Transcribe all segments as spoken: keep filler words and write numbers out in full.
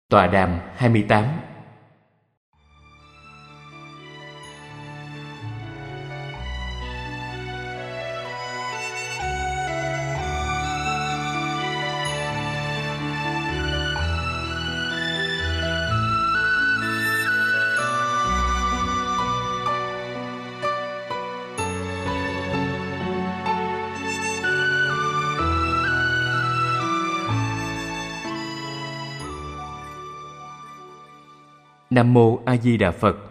Tọa đàm hai mươi tám. Nam Mô A Di Đà Phật.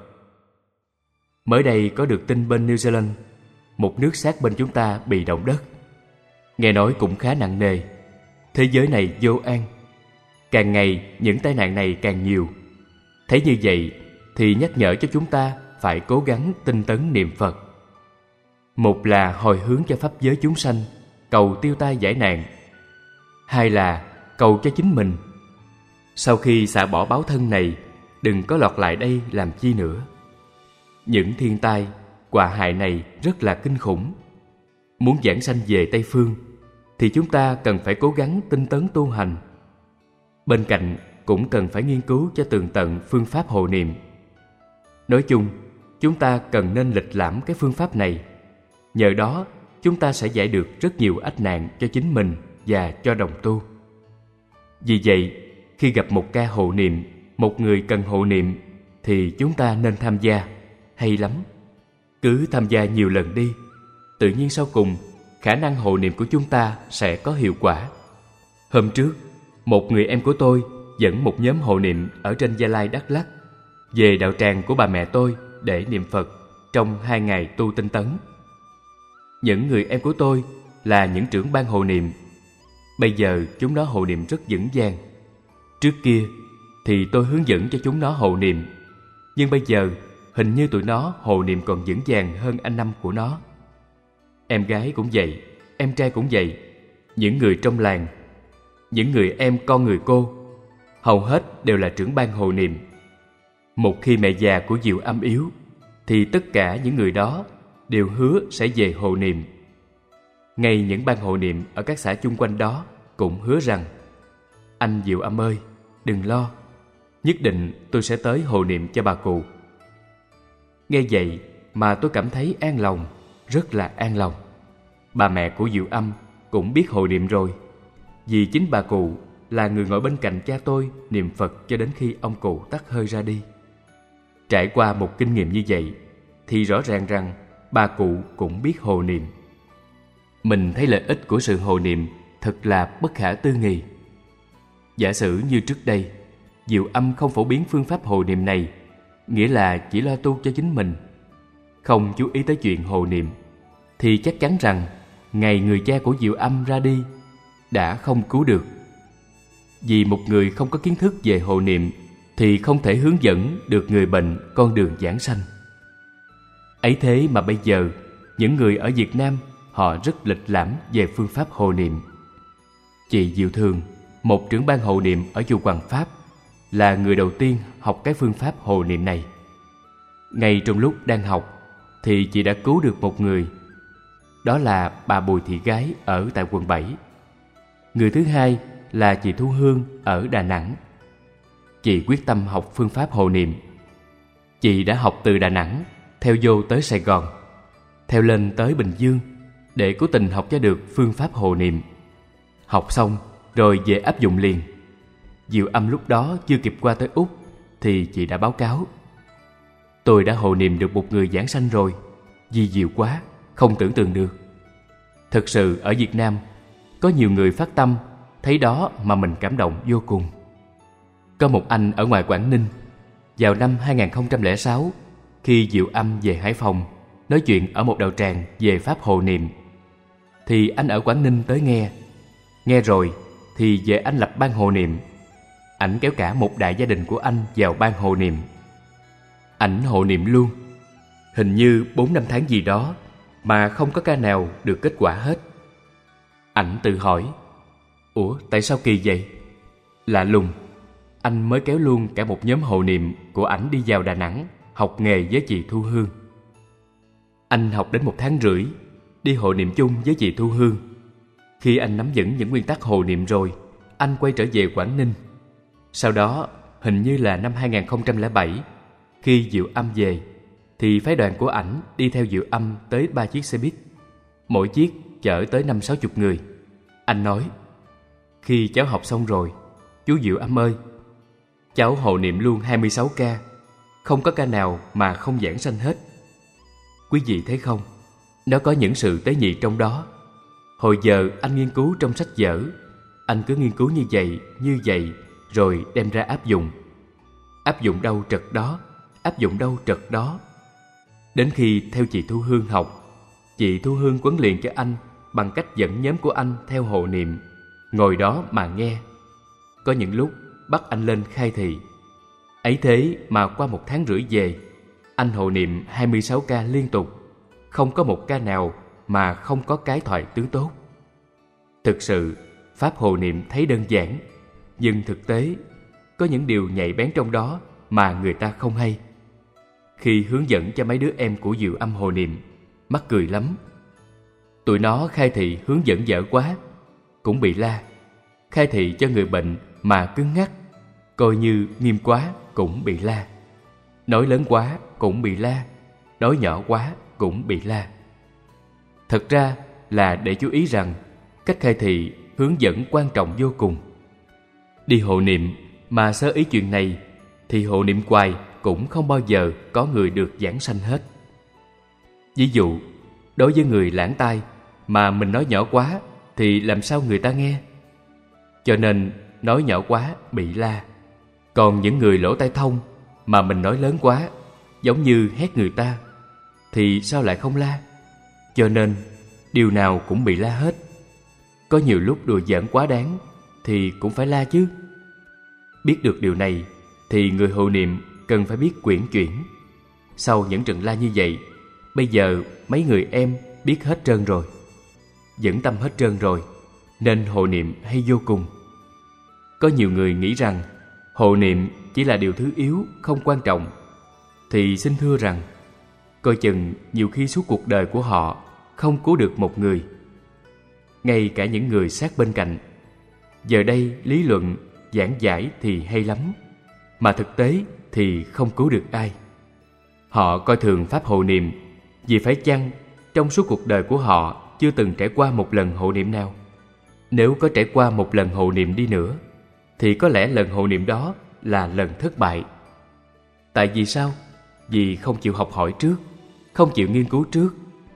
Mới đây có được tin bên New Zealand, một nước sát bên chúng ta bị động đất. Nghe nói cũng khá nặng nề. Thế giới này vô an. Càng ngày những tai nạn này càng nhiều. Thấy như vậy thì nhắc nhở cho chúng ta phải cố gắng tinh tấn niệm Phật. Một là hồi hướng cho pháp giới chúng sanh, cầu tiêu tai giải nạn. Hai là cầu cho chính mình. Sau khi xả bỏ báo thân này, đừng có lọt lại đây làm chi nữa. Những thiên tai, họa hại này rất là kinh khủng. Muốn giảng sanh về Tây Phương thì chúng ta cần phải cố gắng tinh tấn tu hành. Bên cạnh cũng cần phải nghiên cứu cho tường tận phương pháp hộ niệm. Nói chung, chúng ta cần nên lịch lãm cái phương pháp này. Nhờ đó, chúng ta sẽ giải được rất nhiều ách nạn cho chính mình và cho đồng tu. Vì vậy, khi gặp một ca hộ niệm, một người cần hộ niệm, thì chúng ta nên tham gia. Hay lắm. Cứ tham gia nhiều lần đi. Tự nhiên sau cùng, khả năng hộ niệm của chúng ta sẽ có hiệu quả. Hôm trước, một người em của tôi dẫn một nhóm hộ niệm ở trên Gia Lai Đắk Lắk về đạo tràng của bà mẹ tôi để niệm Phật trong hai ngày tu tinh tấn. Những người em của tôi là những trưởng ban hộ niệm. Bây giờ chúng nó hộ niệm rất vững vàng. Trước kia thì tôi hướng dẫn cho chúng nó hộ niệm, nhưng bây giờ hình như tụi nó hộ niệm còn vững vàng hơn anh năm của nó. Em gái cũng vậy, em trai cũng vậy. Những người trong làng, những người em con người cô, hầu hết đều là trưởng ban hộ niệm. Một khi mẹ già của Diệu Âm yếu, thì tất cả những người đó đều hứa sẽ về hộ niệm. Ngay những ban hộ niệm ở các xã chung quanh đó cũng hứa rằng: anh Diệu Âm ơi, đừng lo, nhất định tôi sẽ tới hộ niệm cho bà cụ. Nghe vậy mà tôi cảm thấy an lòng, rất là an lòng. Bà mẹ của Diệu Âm cũng biết hộ niệm rồi, vì chính bà cụ là người ngồi bên cạnh cha tôi niệm Phật cho đến khi ông cụ tắt hơi ra đi. Trải qua một kinh nghiệm như vậy thì rõ ràng rằng bà cụ cũng biết hộ niệm. Mình thấy lợi ích của sự hộ niệm thật là bất khả tư nghị. Giả sử như trước đây Diệu Âm không phổ biến phương pháp hộ niệm này, nghĩa là chỉ lo tu cho chính mình, không chú ý tới chuyện hộ niệm, thì chắc chắn rằng ngày người cha của Diệu Âm ra đi đã không cứu được. Vì một người không có kiến thức về hộ niệm thì không thể hướng dẫn được người bệnh con đường giảng sanh. Ấy thế mà bây giờ những người ở Việt Nam họ rất lịch lãm về phương pháp hộ niệm. Chị Diệu Thường, một trưởng ban hộ niệm ở chùa Hoàng Pháp, là người đầu tiên học cái phương pháp hộ niệm này. Ngay trong lúc đang học thì chị đã cứu được một người. Đó là bà Bùi Thị Gái ở tại quận bảy. Người thứ hai là chị Thu Hương ở Đà Nẵng. Chị quyết tâm học phương pháp hộ niệm. Chị đã học từ Đà Nẵng, theo vô tới Sài Gòn, theo lên tới Bình Dương, để cố tình học cho được phương pháp hộ niệm. Học xong rồi về áp dụng liền. Diệu Âm lúc đó chưa kịp qua tới Úc thì chị đã báo cáo: tôi đã hộ niệm được một người giảng sanh rồi. Vi diệu quá, không tưởng tượng được. Thực sự ở Việt Nam có nhiều người phát tâm, thấy đó mà mình cảm động vô cùng. Có một anh ở ngoài Quảng Ninh, vào năm hai không không sáu, khi Diệu Âm về Hải Phòng nói chuyện ở một đạo tràng về pháp hộ niệm, thì anh ở Quảng Ninh tới nghe. Nghe rồi thì về anh lập ban hộ niệm. Ảnh kéo cả một đại gia đình của anh vào ban hộ niệm. Ảnh hộ niệm luôn, hình như bốn năm tháng gì đó, mà không có ca nào được kết quả hết. Ảnh tự hỏi: ủa tại sao kỳ vậy? Lạ lùng, anh mới kéo luôn cả một nhóm hộ niệm của ảnh đi vào Đà Nẵng học nghề với chị Thu Hương. Anh học đến một tháng rưỡi, đi hộ niệm chung với chị Thu Hương. Khi anh nắm vững những nguyên tắc hộ niệm rồi, anh quay trở về Quảng Ninh. Sau đó hình như là năm hai không không bảy, khi Diệu Âm về, thì phái đoàn của ảnh đi theo Diệu Âm tới ba chiếc xe buýt, mỗi chiếc chở tới năm sáu chục người. Anh nói: khi cháu học xong rồi, chú Diệu Âm ơi, cháu hộ niệm luôn hai mươi sáu ca, không có ca nào mà không giảng sanh hết. Quý vị thấy không, nó có những sự tế nhị trong đó. Hồi giờ anh nghiên cứu trong sách vở, anh cứ nghiên cứu như vậy, như vậy, rồi đem ra áp dụng. Áp dụng đâu trật đó, áp dụng đâu trật đó. Đến khi theo chị Thu Hương học, chị Thu Hương huấn luyện cho anh bằng cách dẫn nhóm của anh theo hộ niệm, ngồi đó mà nghe. Có những lúc bắt anh lên khai thị. Ấy thế mà qua một tháng rưỡi về, anh hộ niệm hai mươi sáu ca liên tục, không có một ca nào mà không có cái thoại tướng tốt. Thực sự, pháp hộ niệm thấy đơn giản, nhưng thực tế có những điều nhạy bén trong đó mà người ta không hay. Khi hướng dẫn cho mấy đứa em của Diệu Âm hộ niệm, mắc cười lắm. Tụi nó khai thị hướng dẫn dở quá, cũng bị la. Khai thị cho người bệnh mà cứng ngắc, coi như nghiêm quá cũng bị la. Nói lớn quá cũng bị la, nói nhỏ quá cũng bị la. Thật ra là để chú ý rằng cách khai thị hướng dẫn quan trọng vô cùng. Đi hộ niệm mà sơ ý chuyện này thì hộ niệm hoài cũng không bao giờ có người được giảng sanh hết. Ví dụ, đối với người lãng tai mà mình nói nhỏ quá thì làm sao người ta nghe? Cho nên nói nhỏ quá bị la. Còn những người lỗ tai thông mà mình nói lớn quá, giống như hét người ta, thì sao lại không la? Cho nên điều nào cũng bị la hết. Có nhiều lúc đùa giỡn quá đáng thì cũng phải la chứ. Biết được điều này thì người hộ niệm cần phải biết quyển chuyển. Sau những trận la như vậy, bây giờ mấy người em biết hết trơn rồi, dẫn tâm hết trơn rồi, nên hộ niệm hay vô cùng. Có nhiều người nghĩ rằng hộ niệm chỉ là điều thứ yếu, không quan trọng. Thì xin thưa rằng, coi chừng nhiều khi suốt cuộc đời của họ không cứu được một người, ngay cả những người sát bên cạnh. Giờ đây lý luận, giảng giải thì hay lắm, mà thực tế thì không cứu được ai. Họ coi thường pháp hộ niệm, vì phải chăng trong suốt cuộc đời của họ chưa từng trải qua một lần hộ niệm nào? Nếu có trải qua một lần hộ niệm đi nữa, thì có lẽ lần hộ niệm đó là lần thất bại. Tại vì sao? Vì không chịu học hỏi trước, không chịu nghiên cứu trước.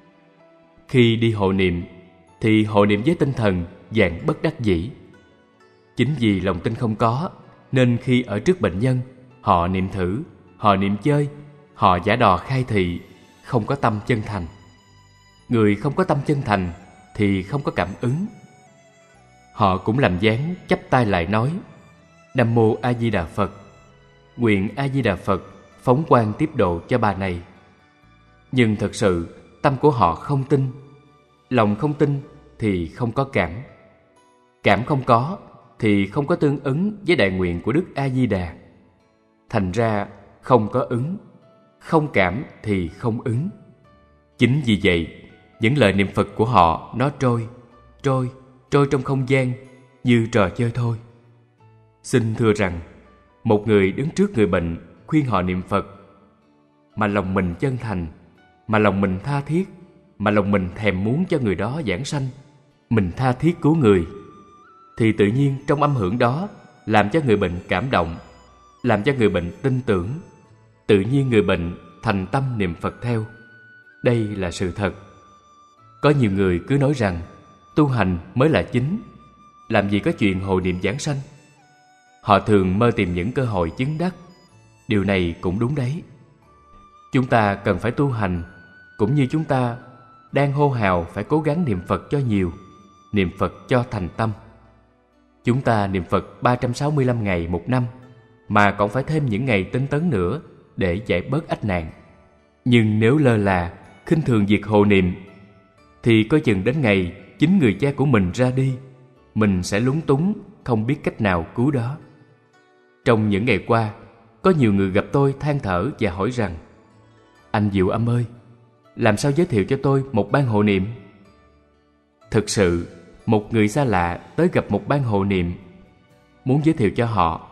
Khi đi hộ niệm thì hộ niệm với tinh thần dạng bất đắc dĩ. Chính vì lòng tin không có, nên khi ở trước bệnh nhân, họ niệm thử, họ niệm chơi, họ giả đò khai thị, không có tâm chân thành. Người không có tâm chân thành thì không có cảm ứng. Họ cũng làm dáng chắp tay lại nói: Nam Mô A Di Đà Phật, nguyện A Di Đà Phật phóng quang tiếp độ cho bà này. Nhưng thật sự tâm của họ không tin. Lòng không tin thì không có cảm. Cảm không có thì không có tương ứng với đại nguyện của Đức A Di Đà. Thành ra không có ứng, không cảm thì không ứng. Chính vì vậy, những lời niệm Phật của họ nó trôi, trôi, trôi trong không gian như trò chơi thôi. Xin thưa rằng, một người đứng trước người bệnh khuyên họ niệm Phật, mà lòng mình chân thành, mà lòng mình tha thiết, mà lòng mình thèm muốn cho người đó giảng sanh, mình tha thiết cứu người, thì tự nhiên trong âm hưởng đó làm cho người bệnh cảm động, làm cho người bệnh tin tưởng. Tự nhiên người bệnh thành tâm niệm Phật theo. Đây là sự thật. Có nhiều người cứ nói rằng tu hành mới là chính, làm gì có chuyện hộ niệm giảng sanh. Họ thường mơ tìm những cơ hội chứng đắc. Điều này cũng đúng đấy. Chúng ta cần phải tu hành, cũng như chúng ta đang hô hào phải cố gắng niệm Phật cho nhiều, niệm Phật cho thành tâm. Chúng ta niệm Phật ba trăm sáu mươi lăm ngày một năm, mà còn phải thêm những ngày tinh tấn nữa để giải bớt ách nạn. Nhưng nếu lơ là, khinh thường việc hộ niệm, thì coi chừng đến ngày chính người cha của mình ra đi, mình sẽ lúng túng, không biết cách nào cứu đó. Trong những ngày qua, có nhiều người gặp tôi than thở và hỏi rằng: Anh Diệu Âm ơi, làm sao giới thiệu cho tôi một ban hộ niệm? Thực sự, một người xa lạ tới gặp một ban hộ niệm, muốn giới thiệu cho họ,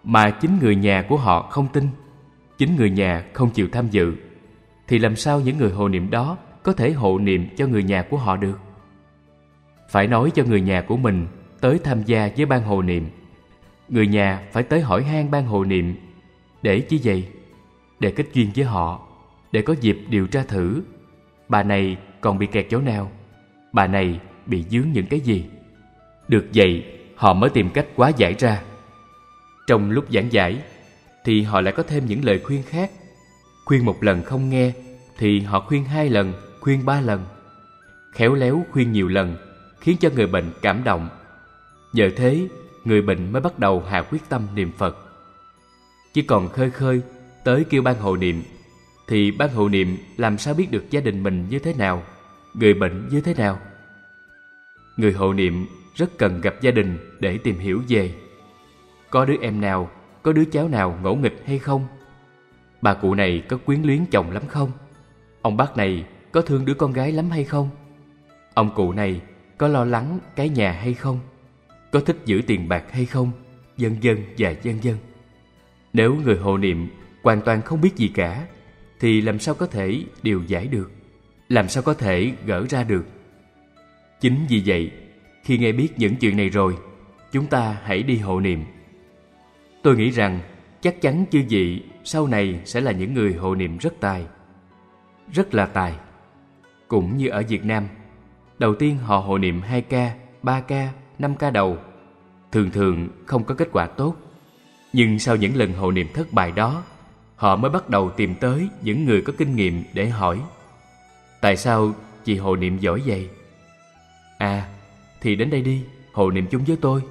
mà chính người nhà của họ không tin, chính người nhà không chịu tham dự, thì làm sao những người hộ niệm đó có thể hộ niệm cho người nhà của họ được? Phải nói cho người nhà của mình tới tham gia với ban hộ niệm. Người nhà phải tới hỏi han ban hộ niệm. Để chi vậy? Để kết duyên với họ, để có dịp điều tra thử bà này còn bị kẹt chỗ nào, bà này bị vướng những cái gì. Được vậy, họ mới tìm cách hóa giải ra. Trong lúc giảng giải thì họ lại có thêm những lời khuyên khác. Khuyên một lần không nghe thì họ khuyên hai lần, khuyên ba lần. Khéo léo khuyên nhiều lần khiến cho người bệnh cảm động. Nhờ thế, người bệnh mới bắt đầu hạ quyết tâm niệm Phật. Chỉ còn khơi khơi tới kêu ban hộ niệm, thì ban hộ niệm làm sao biết được gia đình mình như thế nào, người bệnh như thế nào? Người hộ niệm rất cần gặp gia đình để tìm hiểu về có đứa em nào, có đứa cháu nào ngỗ nghịch hay không? Bà cụ này có quyến luyến chồng lắm không? Ông bác này có thương đứa con gái lắm hay không? Ông cụ này có lo lắng cái nhà hay không? Có thích giữ tiền bạc hay không? Vân vân và vân vân. Nếu người hộ niệm hoàn toàn không biết gì cả, thì làm sao có thể điều giải được, làm sao có thể gỡ ra được? Chính vì vậy, khi nghe biết những chuyện này rồi, chúng ta hãy đi hộ niệm. Tôi nghĩ rằng chắc chắn chư vị sau này sẽ là những người hộ niệm rất tài, rất là tài. Cũng như ở Việt Nam, đầu tiên họ hộ niệm hai ca, ba ca, năm ca đầu, thường thường không có kết quả tốt. Nhưng sau những lần hộ niệm thất bại đó, họ mới bắt đầu tìm tới những người có kinh nghiệm để hỏi: tại sao chị hộ niệm giỏi vậy? À, thì đến đây đi, hộ niệm chung với tôi.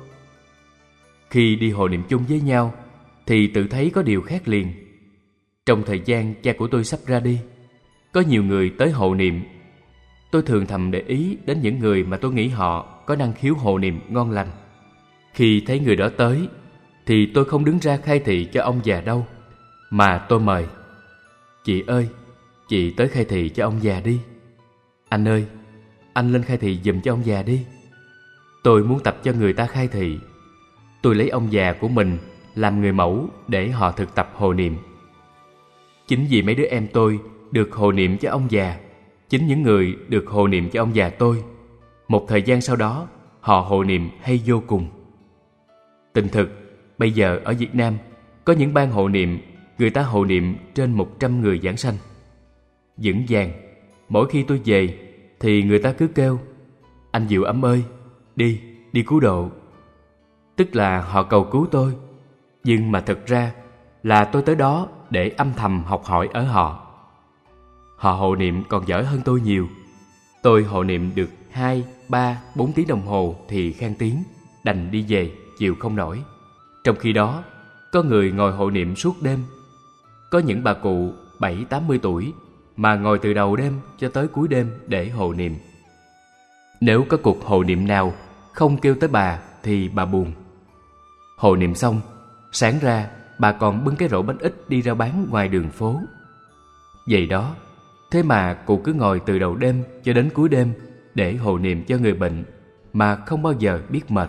Khi đi hộ niệm chung với nhau thì tự thấy có điều khác liền. Trong thời gian cha của tôi sắp ra đi, có nhiều người tới hộ niệm. Tôi thường thầm để ý đến những người mà tôi nghĩ họ có năng khiếu hộ niệm ngon lành. Khi thấy người đó tới thì tôi không đứng ra khai thị cho ông già đâu, mà tôi mời: chị ơi, chị tới khai thị cho ông già đi. Anh ơi, anh lên khai thị giùm cho ông già đi. Tôi muốn tập cho người ta khai thị. Tôi lấy ông già của mình làm người mẫu để họ thực tập hộ niệm. Chính vì mấy đứa em tôi được hộ niệm cho ông già, chính những người được hộ niệm cho ông già tôi, một thời gian sau đó họ hộ niệm hay vô cùng. Tình thực, bây giờ ở Việt Nam có những ban hộ niệm, người ta hộ niệm trên một trăm người giảng sanh. Vững vàng, mỗi khi tôi về thì người ta cứ kêu: anh Diệu Âm ơi, đi, đi cứu độ. Tức là họ cầu cứu tôi, nhưng mà thực ra là tôi tới đó để âm thầm học hỏi ở họ. Họ hộ niệm còn giỏi hơn tôi nhiều. Tôi hộ niệm được hai, ba, bốn tiếng đồng hồ thì khan tiếng, đành đi về, chịu không nổi. Trong khi đó, có người ngồi hộ niệm suốt đêm. Có những bà cụ bảy, tám mươi tuổi mà ngồi từ đầu đêm cho tới cuối đêm để hộ niệm. Nếu có cuộc hộ niệm nào không kêu tới bà thì bà buồn. Hộ niệm xong, sáng ra bà còn bưng cái rổ bánh ít đi ra bán ngoài đường phố. Vậy đó, thế mà cụ cứ ngồi từ đầu đêm cho đến cuối đêm để hộ niệm cho người bệnh mà không bao giờ biết mệt.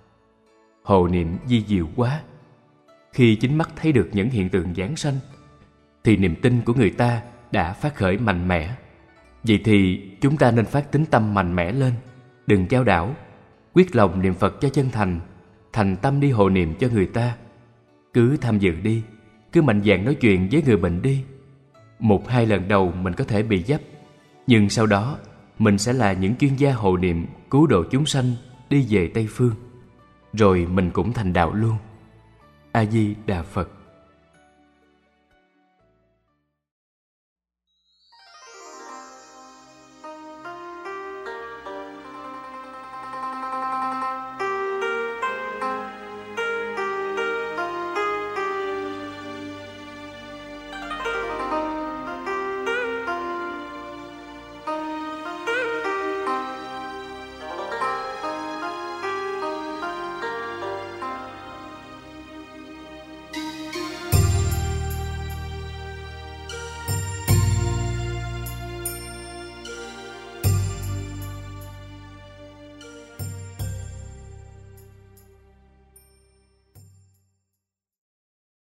Hộ niệm vi diệu quá. Khi chính mắt thấy được những hiện tượng giáng sanh thì niềm tin của người ta đã phát khởi mạnh mẽ. Vậy thì chúng ta nên phát tín tâm mạnh mẽ lên, đừng chao đảo, quyết lòng niệm Phật cho chân thành, thành tâm đi hộ niệm cho người ta. Cứ tham dự đi, cứ mạnh dạn nói chuyện với người bệnh đi. Một hai lần đầu mình có thể bị dấp, nhưng sau đó mình sẽ là những chuyên gia hộ niệm cứu độ chúng sanh đi về Tây Phương. Rồi mình cũng thành đạo luôn. A Di Đà Phật.